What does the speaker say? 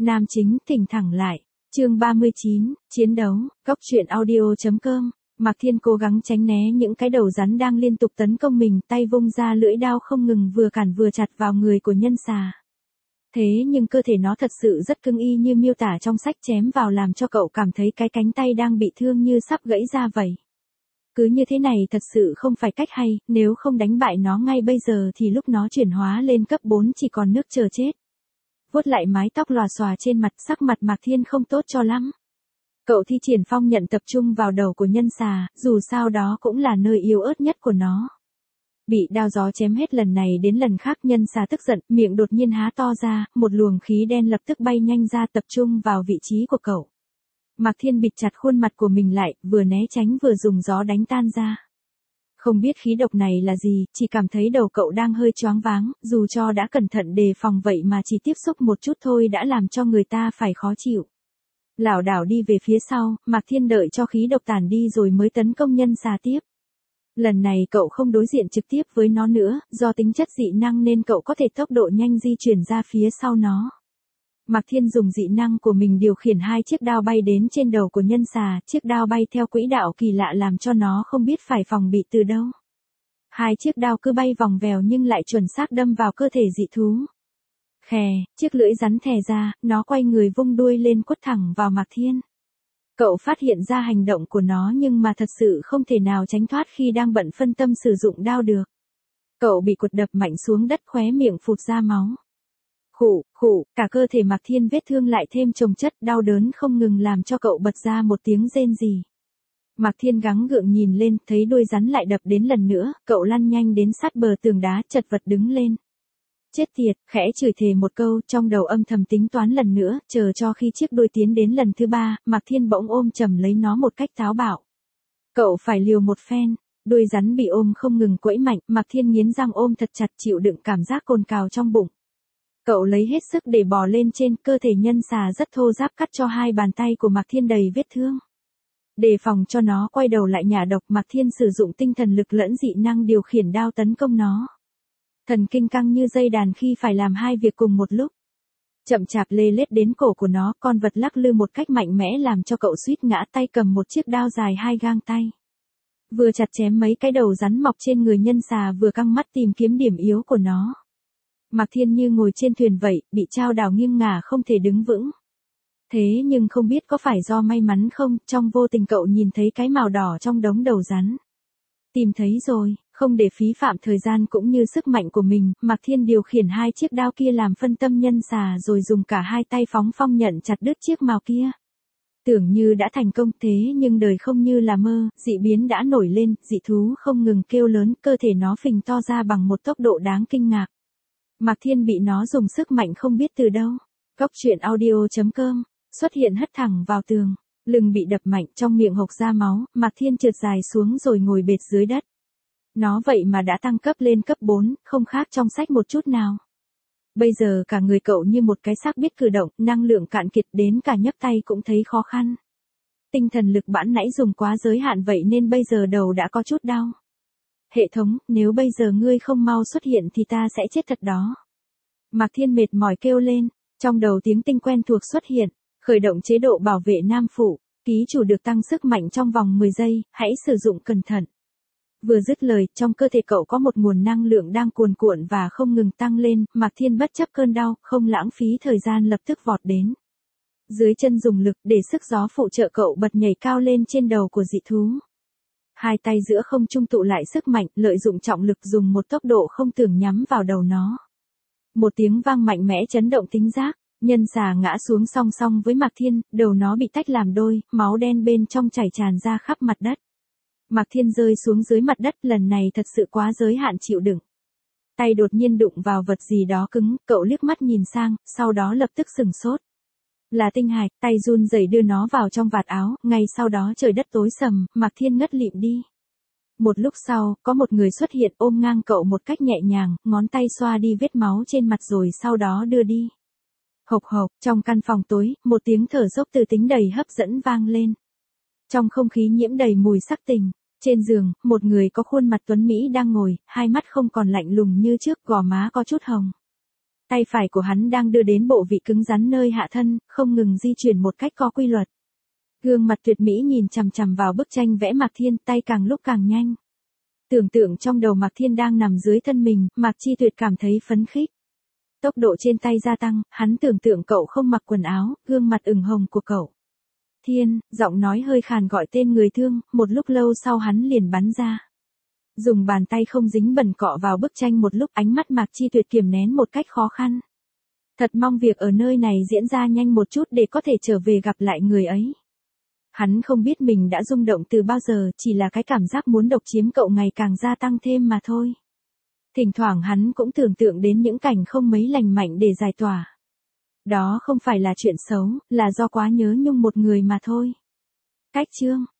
Nam chính thỉnh thẳng lại. Chương 39, chiến đấu, góc truyện audio.com. Mạc Thiên cố gắng tránh né những cái đầu rắn đang liên tục tấn công mình, tay vung ra lưỡi đao không ngừng vừa cản vừa chặt vào người của nhân xà. Thế nhưng cơ thể nó thật sự rất cứng y như miêu tả trong sách, chém vào làm cho cậu cảm thấy cái cánh tay đang bị thương như sắp gãy ra vậy. Cứ như thế này thật sự không phải cách hay, nếu không đánh bại nó ngay bây giờ thì lúc nó chuyển hóa lên cấp 4 chỉ còn nước chờ chết. Vuốt lại mái tóc lòa xòa trên mặt, sắc mặt Mạc Thiên không tốt cho lắm. Cậu thi triển phong nhận tập trung vào đầu của nhân xà, dù sao đó cũng là nơi yếu ớt nhất của nó. Bị đao gió chém hết lần này đến lần khác, nhân xà tức giận, miệng đột nhiên há to ra, một luồng khí đen lập tức bay nhanh ra tập trung vào vị trí của cậu. Mạc Thiên bịt chặt khuôn mặt của mình lại, vừa né tránh vừa dùng gió đánh tan ra. Không biết khí độc này là gì, chỉ cảm thấy đầu cậu đang hơi choáng váng, dù cho đã cẩn thận đề phòng vậy mà chỉ tiếp xúc một chút thôi đã làm cho người ta phải khó chịu. Lảo đảo đi về phía sau, Mạc Thiên đợi cho khí độc tản đi rồi mới tấn công nhân xà tiếp. Lần này cậu không đối diện trực tiếp với nó nữa, do tính chất dị năng nên cậu có thể tốc độ nhanh di chuyển ra phía sau nó. Mạc Thiên dùng dị năng của mình điều khiển hai chiếc đao bay đến trên đầu của nhân xà, chiếc đao bay theo quỹ đạo kỳ lạ làm cho nó không biết phải phòng bị từ đâu. Hai chiếc đao cứ bay vòng vèo nhưng lại chuẩn xác đâm vào cơ thể dị thú. Khè, chiếc lưỡi rắn thè ra, nó quay người vung đuôi lên quất thẳng vào Mạc Thiên. Cậu phát hiện ra hành động của nó nhưng mà thật sự không thể nào tránh thoát khi đang bận phân tâm sử dụng đao được. Cậu bị quật đập mạnh xuống đất, khóe miệng phụt ra máu. Khụ, cả cơ thể Mạc Thiên vết thương lại thêm chồng chất, đau đớn không ngừng làm cho cậu bật ra một tiếng rên rỉ. Mạc Thiên gắng gượng nhìn lên, thấy đuôi rắn lại đập đến lần nữa, cậu lăn nhanh đến sát bờ tường đá, chật vật đứng lên. Chết tiệt, khẽ chửi thề một câu, trong đầu âm thầm tính toán lần nữa, chờ cho khi chiếc đuôi tiến đến lần thứ 3, Mạc Thiên bỗng ôm chầm lấy nó một cách táo bạo. Cậu phải liều một phen, đuôi rắn bị ôm không ngừng quẫy mạnh, Mạc Thiên nghiến răng ôm thật chặt chịu đựng cảm giác cồn cào trong bụng. Cậu lấy hết sức để bò lên trên, cơ thể nhân xà rất thô ráp cắt cho hai bàn tay của Mạc Thiên đầy vết thương. Đề phòng cho nó quay đầu lại nhả độc, Mạc Thiên sử dụng tinh thần lực lẫn dị năng điều khiển đao tấn công nó. Thần kinh căng như dây đàn khi phải làm hai việc cùng một lúc. Chậm chạp lê lết đến cổ của nó, con vật lắc lư một cách mạnh mẽ làm cho cậu suýt ngã, tay cầm một chiếc đao dài 2 gang tay. Vừa chặt chém mấy cái đầu rắn mọc trên người nhân xà vừa căng mắt tìm kiếm điểm yếu của nó. Mạc Thiên như ngồi trên thuyền vậy, bị chao đảo nghiêng ngả không thể đứng vững. Thế nhưng không biết có phải do may mắn không, trong vô tình cậu nhìn thấy cái màu đỏ trong đống đầu rắn. Tìm thấy rồi, không để phí phạm thời gian cũng như sức mạnh của mình, Mạc Thiên điều khiển hai chiếc đao kia làm phân tâm nhân xà rồi dùng cả hai tay phóng phong nhận chặt đứt chiếc mào kia. Tưởng như đã thành công, thế nhưng đời không như là mơ, dị biến đã nổi lên, dị thú không ngừng kêu lớn, cơ thể nó phình to ra bằng một tốc độ đáng kinh ngạc. Mạc Thiên bị nó dùng sức mạnh không biết từ đâu. Góc truyện audio.com, xuất hiện hất thẳng vào tường, lưng bị đập mạnh, trong miệng hộc ra máu, Mạc Thiên trượt dài xuống rồi ngồi bệt dưới đất. Nó vậy mà đã tăng cấp lên cấp 4, không khác trong sách một chút nào. Bây giờ cả người cậu như một cái xác biết cử động, năng lượng cạn kiệt đến cả nhấc tay cũng thấy khó khăn. Tinh thần lực bẵn nãy dùng quá giới hạn vậy nên bây giờ đầu đã có chút đau. Hệ thống, nếu bây giờ ngươi không mau xuất hiện thì ta sẽ chết thật đó. Mạc Thiên mệt mỏi kêu lên, trong đầu tiếng tinh quen thuộc xuất hiện, khởi động chế độ bảo vệ nam phụ, ký chủ được tăng sức mạnh trong vòng 10 giây, hãy sử dụng cẩn thận. Vừa dứt lời, trong cơ thể cậu có một nguồn năng lượng đang cuồn cuộn và không ngừng tăng lên, Mạc Thiên bất chấp cơn đau, không lãng phí thời gian lập tức vọt đến. Dưới chân dùng lực để sức gió phụ trợ cậu bật nhảy cao lên trên đầu của dị thú. Hai tay giữa không trung tụ lại sức mạnh, lợi dụng trọng lực dùng một tốc độ không tưởng nhắm vào đầu nó. Một tiếng vang mạnh mẽ chấn động thính giác, nhân xà ngã xuống song song với Mạc Thiên, đầu nó bị tách làm đôi, máu đen bên trong chảy tràn ra khắp mặt đất. Mạc Thiên rơi xuống dưới mặt đất, lần này thật sự quá giới hạn chịu đựng. Tay đột nhiên đụng vào vật gì đó cứng, cậu liếc mắt nhìn sang, sau đó lập tức sửng sốt. Là tinh hạch, tay run rẩy đưa nó vào trong vạt áo, ngay sau đó trời đất tối sầm, Mạc Thiên ngất lịm đi. Một lúc sau, có một người xuất hiện ôm ngang cậu một cách nhẹ nhàng, ngón tay xoa đi vết máu trên mặt rồi sau đó đưa đi. Hộc hộc, trong căn phòng tối, một tiếng thở dốc từ tính đầy hấp dẫn vang lên. Trong không khí nhiễm đầy mùi sắc tình, trên giường, một người có khuôn mặt tuấn Mỹ đang ngồi, hai mắt không còn lạnh lùng như trước, gò má có chút hồng. Tay phải của hắn đang đưa đến bộ vị cứng rắn nơi hạ thân, không ngừng di chuyển một cách có quy luật. Gương mặt tuyệt mỹ nhìn chằm chằm vào bức tranh vẽ Mạc Thiên, tay càng lúc càng nhanh. Tưởng tượng trong đầu Mạc Thiên đang nằm dưới thân mình, Mạc Chi Tuyệt cảm thấy phấn khích. Tốc độ trên tay gia tăng, hắn tưởng tượng cậu không mặc quần áo, gương mặt ửng hồng của cậu. Thiên, giọng nói hơi khàn gọi tên người thương, một lúc lâu sau hắn liền bắn ra. Dùng bàn tay không dính bẩn cọ vào bức tranh một lúc, ánh mắt Mạc Chi Tuyệt kiềm nén một cách khó khăn. Thật mong việc ở nơi này diễn ra nhanh một chút để có thể trở về gặp lại người ấy. Hắn không biết mình đã rung động từ bao giờ, chỉ là cái cảm giác muốn độc chiếm cậu ngày càng gia tăng thêm mà thôi. Thỉnh thoảng hắn cũng tưởng tượng đến những cảnh không mấy lành mạnh để giải tỏa. Đó không phải là chuyện xấu, là do quá nhớ nhung một người mà thôi. Cách chương